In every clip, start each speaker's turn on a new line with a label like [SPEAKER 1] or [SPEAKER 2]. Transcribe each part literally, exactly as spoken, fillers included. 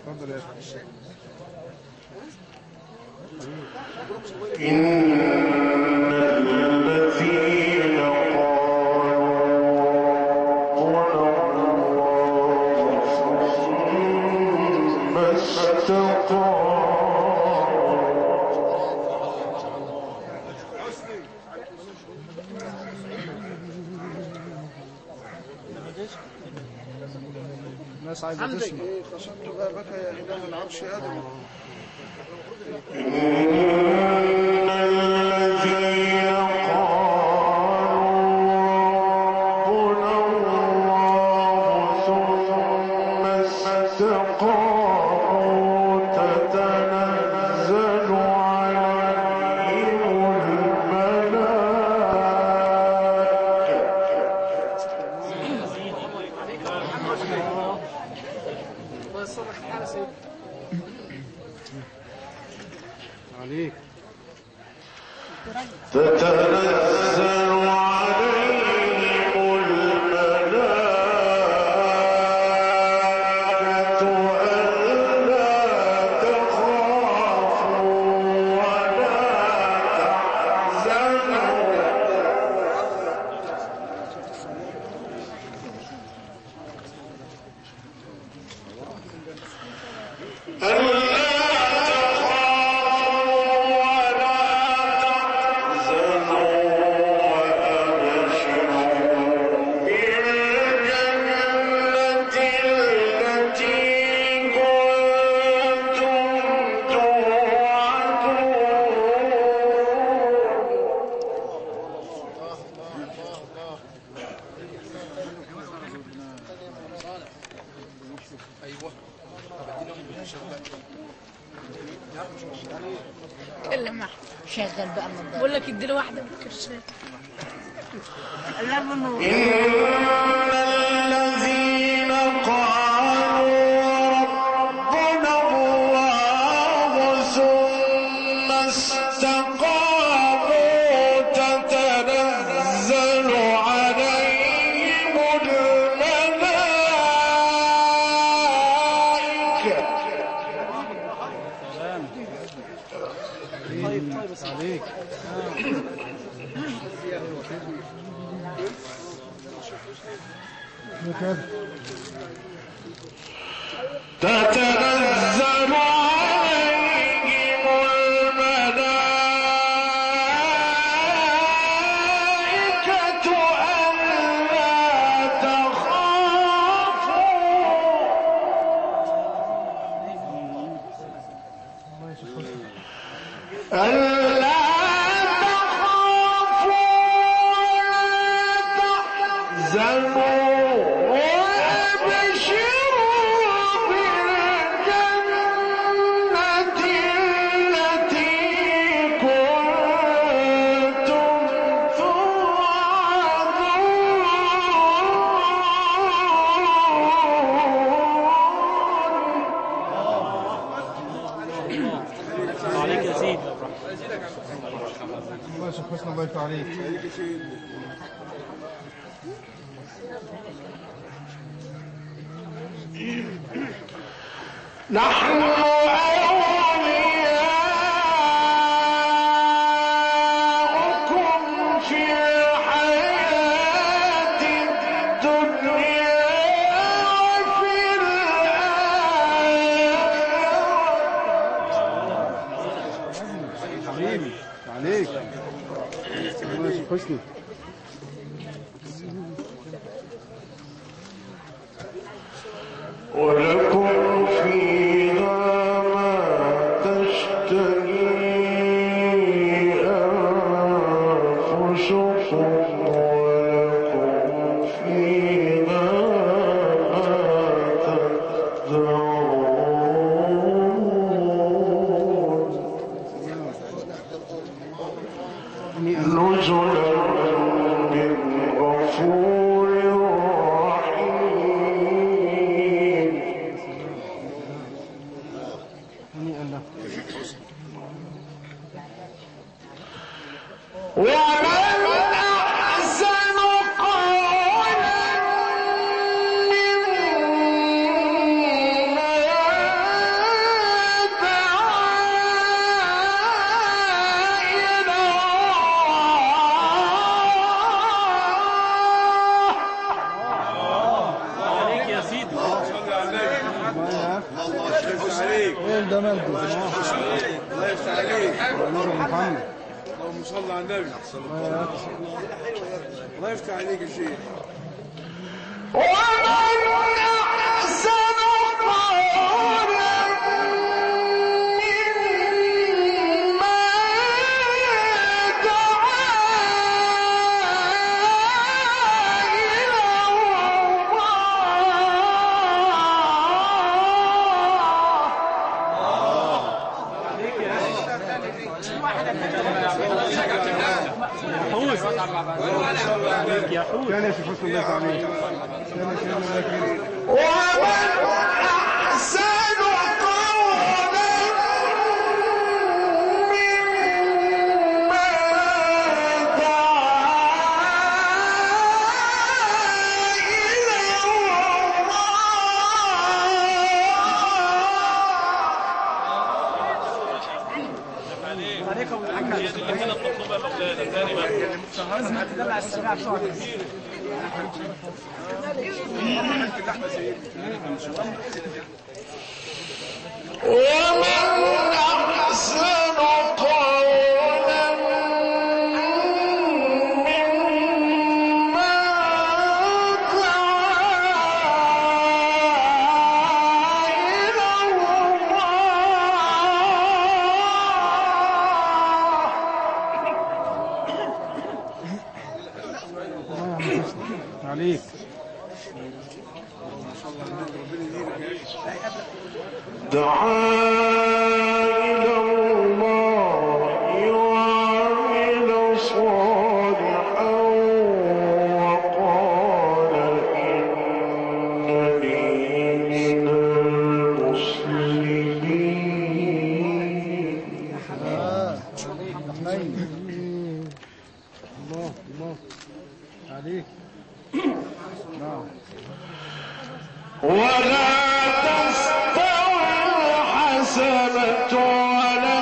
[SPEAKER 1] اتفضل يا شيخ.
[SPEAKER 2] إن الذين قالوا ثم
[SPEAKER 1] الناس عايزة تسمع.
[SPEAKER 3] خشبت بابك يا إله العرش أدري.
[SPEAKER 2] إن الذين قالوا ربنا الله ثم استقاموا تتنزل عليهم
[SPEAKER 1] عليك
[SPEAKER 2] تتنزل عليهم الملائكة ألا تخافوا ولا تحزنوا
[SPEAKER 4] كلم شغل بقى من بقول لك اديله واحده من الكرشات. لا منو
[SPEAKER 2] إن الذين قالوا ربنا الله ثم استقاموا تتنزل عليهم الملائكة
[SPEAKER 1] عليك
[SPEAKER 2] تتنزل عليهم الملائكة ألا تخافوا ألا تخافوا ولا تحزنوا وابشروا بالجنة التي كنتم توعدون.
[SPEAKER 5] عليك يا سيدي.
[SPEAKER 1] الله يشوف حسن الله يفتح عليك.
[SPEAKER 2] نحن أولياؤكم في الحياة الدنيا وفي الآخرة.
[SPEAKER 1] حبيبي عليك. الله يشوف حسني.
[SPEAKER 2] ولكم فيها ما تشتهي أنفسكم ولكم فيها ما تدعون نزلا من غفور رحيم.
[SPEAKER 1] هنيئا له.
[SPEAKER 2] ومن أحسن قولا ممن
[SPEAKER 1] ايه الجمال ده؟
[SPEAKER 3] الله يفتح عليك.
[SPEAKER 1] محمد
[SPEAKER 3] اللهم صل على النبي. الله يفتح عليك يا شيخ.
[SPEAKER 1] يا حوت كان في حسن الله عليك كان في الله كريم
[SPEAKER 2] ومن أحسن قولا ممن دعا إلى ومن أحسن قولا ممن دعا إلى
[SPEAKER 1] الله عليك
[SPEAKER 2] دعا إلى الله وعمل صالحا وقال إنني من المسلمين.
[SPEAKER 1] الله الله عليك نعم
[SPEAKER 2] ولا تستوي الحسنة ولا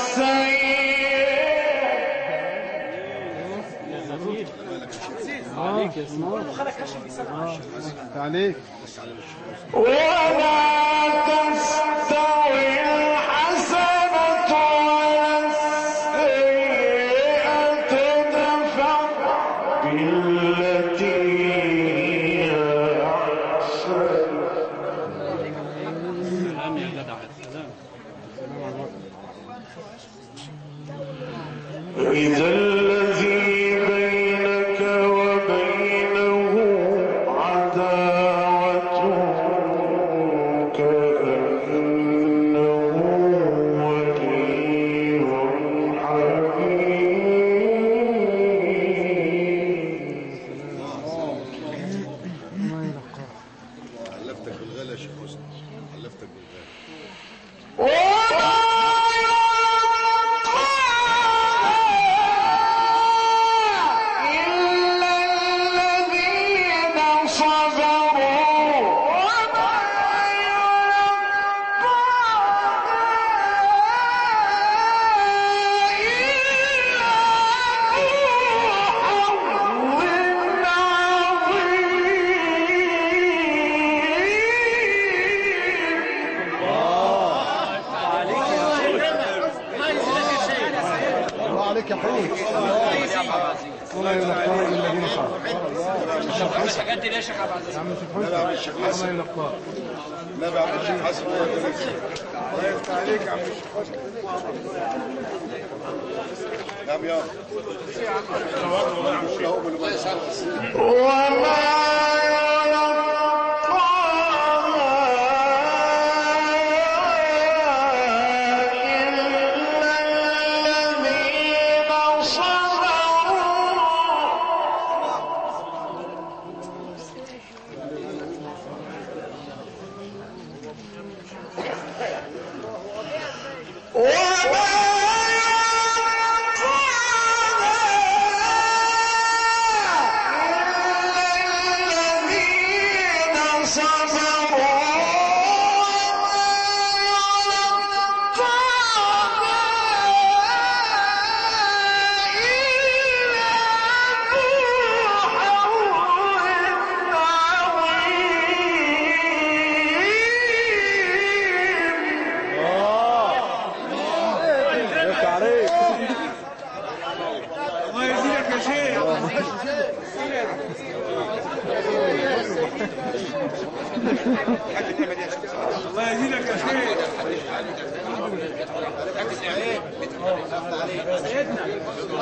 [SPEAKER 2] السيئة
[SPEAKER 1] عليك يا سنور عليك
[SPEAKER 2] ولا تستوي الحسنة ولا السيئة ادفع بالتي هي أحسن إذا الذي بينك وبينه عداوة كأنه ولي حميم.
[SPEAKER 3] حلفتك بالغلا يا شيخ حسن. حلفتك بالغلا.
[SPEAKER 1] عليك يا حوت الله يلقاك الذين صبروا
[SPEAKER 5] قد ليش يا عبد العزيز
[SPEAKER 1] يا عم الشيخ حسن الله يلقاك
[SPEAKER 3] نبي عبد الشيخ حسن. الله يفتح عليك يا عم الشيخ حسن. نعم يا
[SPEAKER 2] وما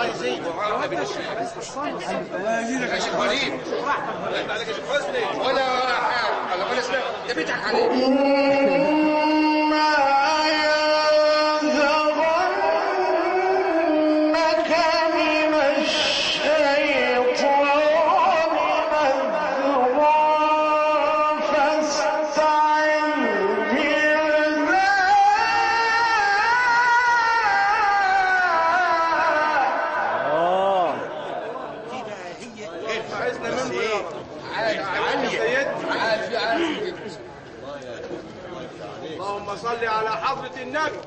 [SPEAKER 5] عايزين يا شيخ وليد ولا ولا حاجه ولا ولا اسمع ده بيضحك عليك.
[SPEAKER 3] اللهم صل على حضرة النبي.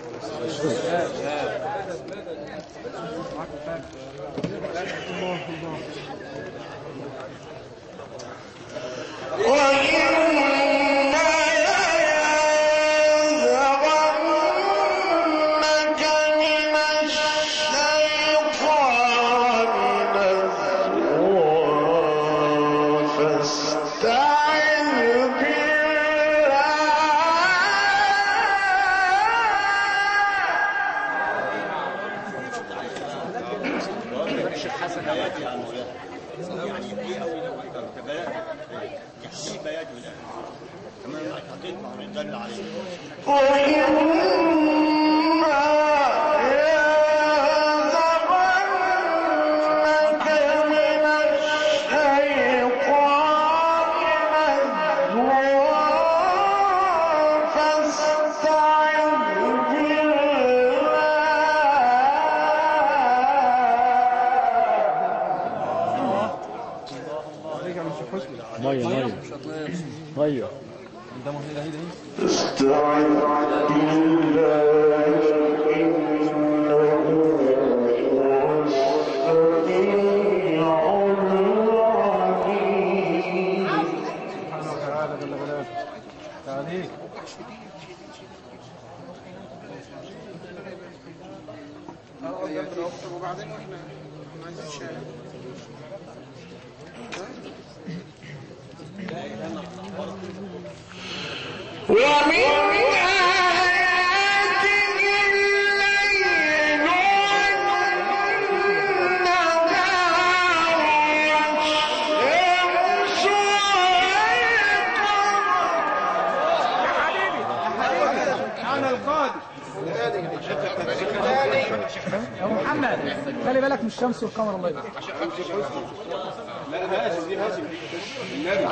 [SPEAKER 2] ميه ميه ميه
[SPEAKER 6] استعذ بالله إنه هو السميع العليم.
[SPEAKER 1] سبحانه وتعالى جل جلاله. تعاليك
[SPEAKER 3] وبعدين واحنا ما عايزين شاي.
[SPEAKER 6] ومن آياته الليل والنهار والشمس والقمر.
[SPEAKER 3] أنا القادر.
[SPEAKER 1] يا محمد خلي بالك من الشمس والقمر. الله يبارك.
[SPEAKER 3] لا هاشم دي هاشم النبي.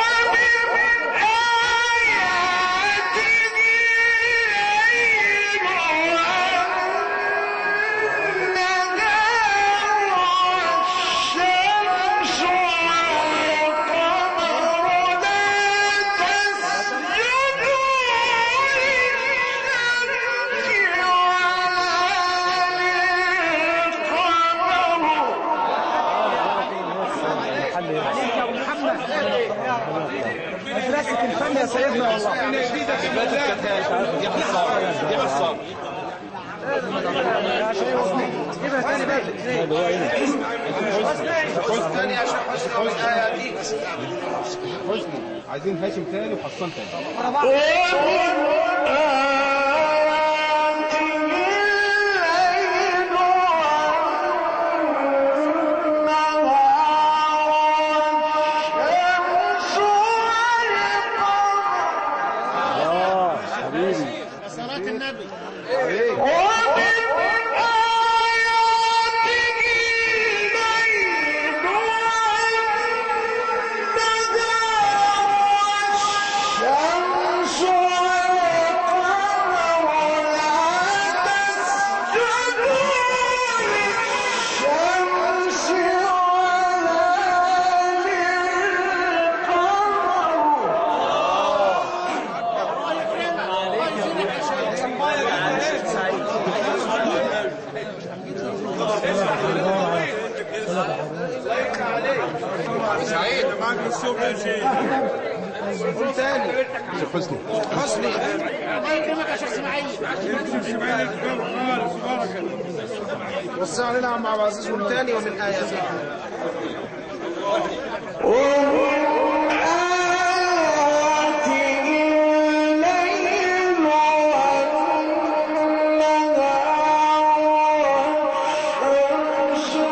[SPEAKER 1] مدرسة الفن يا سيدنا والله.
[SPEAKER 5] دي حصار دي حصار
[SPEAKER 1] جيبها تاني بقى.
[SPEAKER 3] حسني يا شيخ حسني من آياتي.
[SPEAKER 1] حسني عايزين هاشم تاني وحصان تاني.
[SPEAKER 3] سعيد معاك الصبح يا شيخ. قول تاني.
[SPEAKER 1] شيخ حسني
[SPEAKER 3] حسني
[SPEAKER 4] الله يكرمك يا شيخ اسماعيل.
[SPEAKER 3] اسماعيل خالص بارك الله. وصي علينا عم عبد العزيز قول تاني ومن آياته.
[SPEAKER 6] والشمس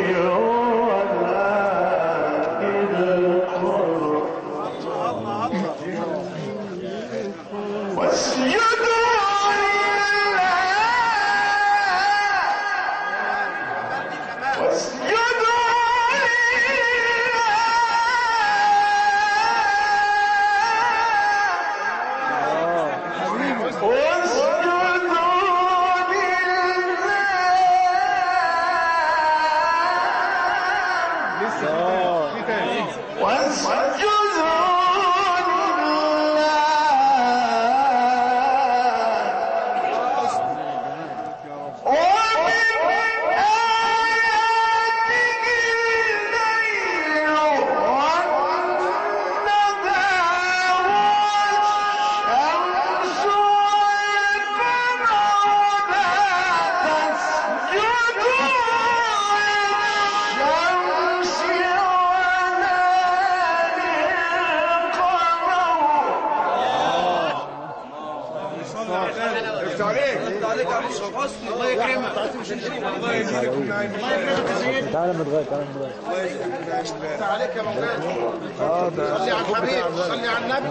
[SPEAKER 2] تعالى متغير تعالى متغير
[SPEAKER 3] عليك يا مولانا. صلي على الحبيب صلي على النبي.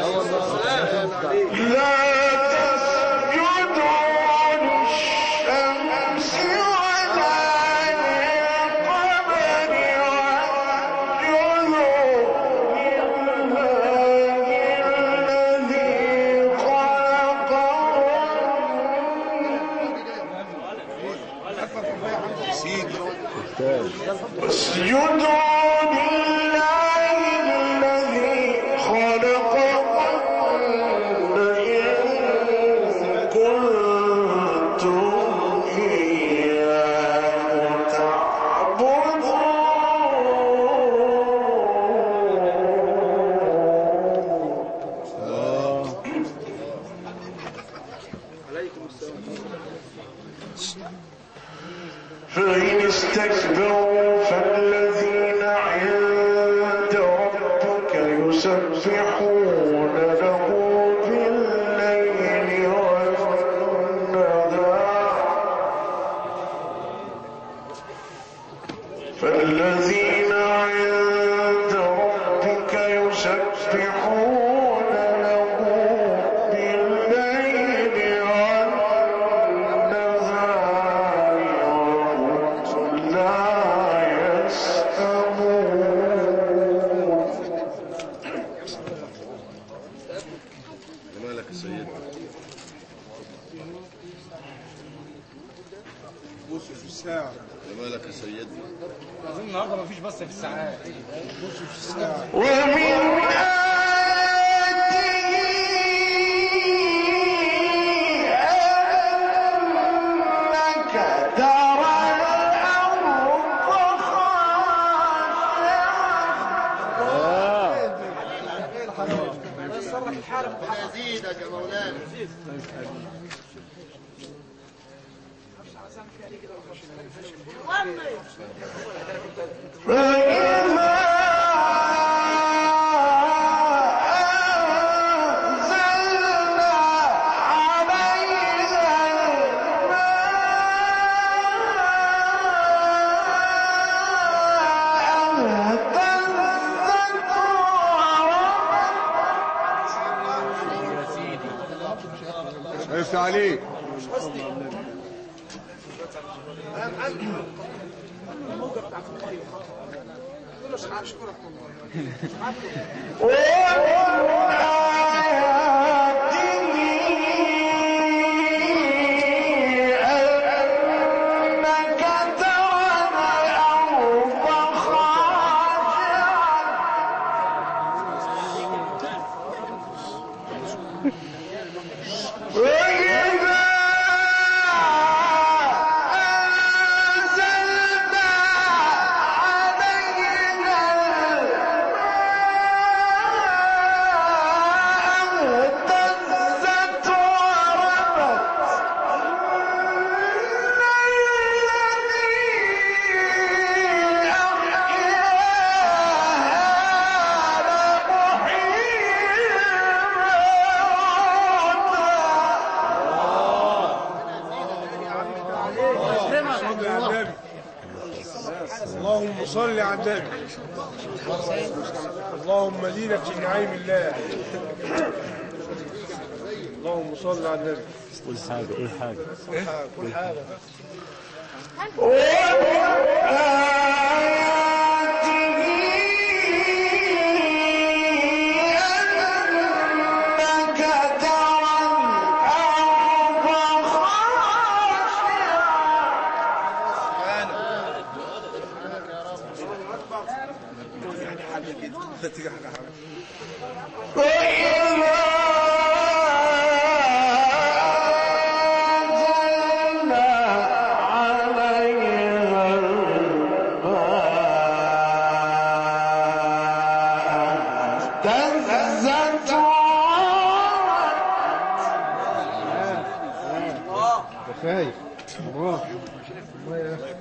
[SPEAKER 6] لا تسجدوا للشمس ولا للقمر واسجدوا لله الذي خلقهن إن كنتم إياه تعبدون. فإن استكبروا فالذين عند ربك يسبحون له بالليل والنهار فالذين عند ربك يسبحون له بالليل والنهار لا يسأمون.
[SPEAKER 5] جمالك يا سيدنا.
[SPEAKER 3] بص في الساعة.
[SPEAKER 5] جمالك يا سيدنا.
[SPEAKER 3] أظن النهارده مفيش بس في الساعات. بص في الساعة.
[SPEAKER 6] ومن
[SPEAKER 3] يزيدك يا مولانا.
[SPEAKER 1] يفتح عليك.
[SPEAKER 3] اللهم صل على النبي. اللهم دينك في نعيم الله. اللهم صل على النبي.
[SPEAKER 2] قول حاجة قول حاجة
[SPEAKER 3] قول حاجة.
[SPEAKER 1] كفايه الله الله يا اخي.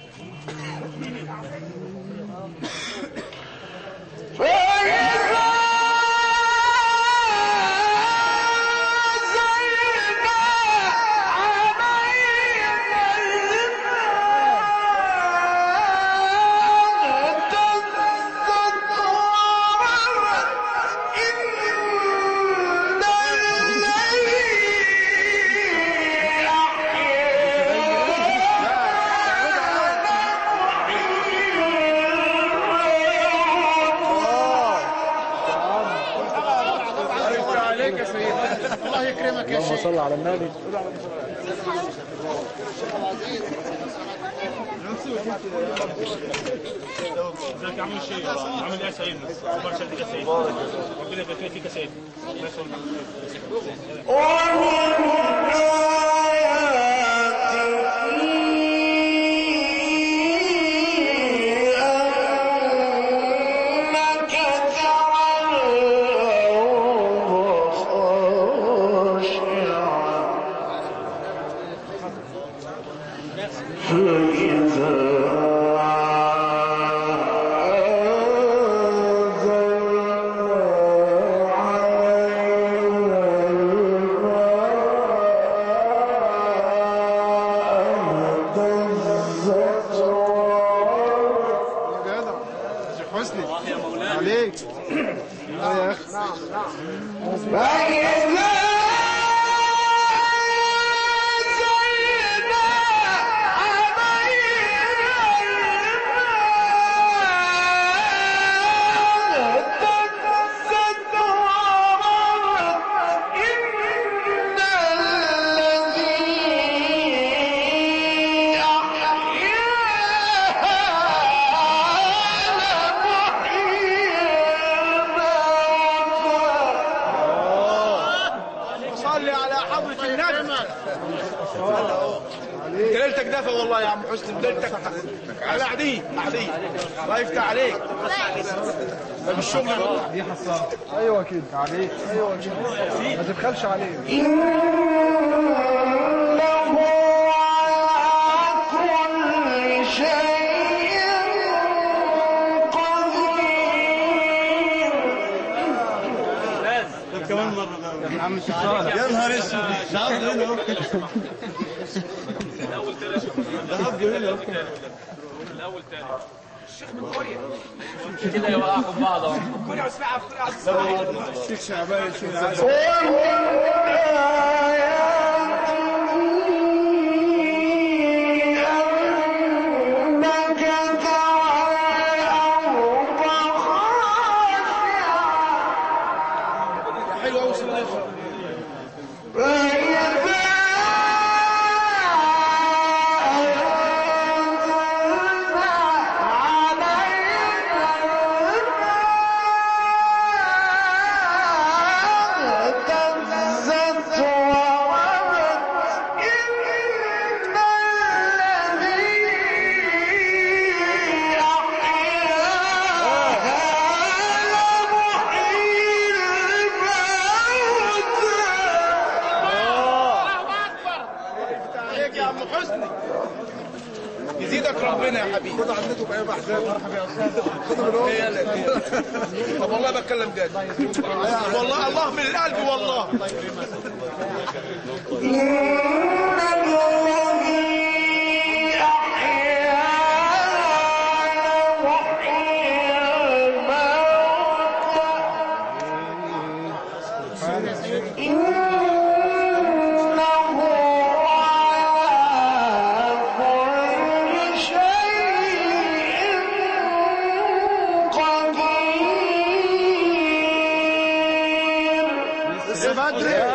[SPEAKER 2] اللهم صل على النبي.
[SPEAKER 7] ازيك يا عم الشيخ؟ عامل ايه يا سيدنا؟ اخبار شديد يا سيدنا؟ ربنا يبارك فيك يا سيدنا. الله
[SPEAKER 1] عليك الله يا اخي.
[SPEAKER 3] ليلتك دافى والله يا عم حسني. ليلتك على عدي عدي. الله يفتح عليك. طب الشغل
[SPEAKER 1] دي حصاله. ايوه كده عليك. ايوه كده ما تبخلش عليه.
[SPEAKER 7] كمان مرة
[SPEAKER 1] يا عم الشيخ صالح.
[SPEAKER 7] يا نهار اسود شعب هنا اهو. الاول تاني ده حب جميل اهو. الاول تاني الشيخ من كوريا كده يوقعكم بعض اهو. كوريا واسمعها في كوريا.
[SPEAKER 3] الشيخ شعبان الشيخ يزيدك ربنا يا حبيبي. خد عندكم ايه بقى احباب. مرحبا يا استاذ. خد من طب والله بتكلم جد. والله الله من القلب والله. إن الذي أحيا
[SPEAKER 1] بدري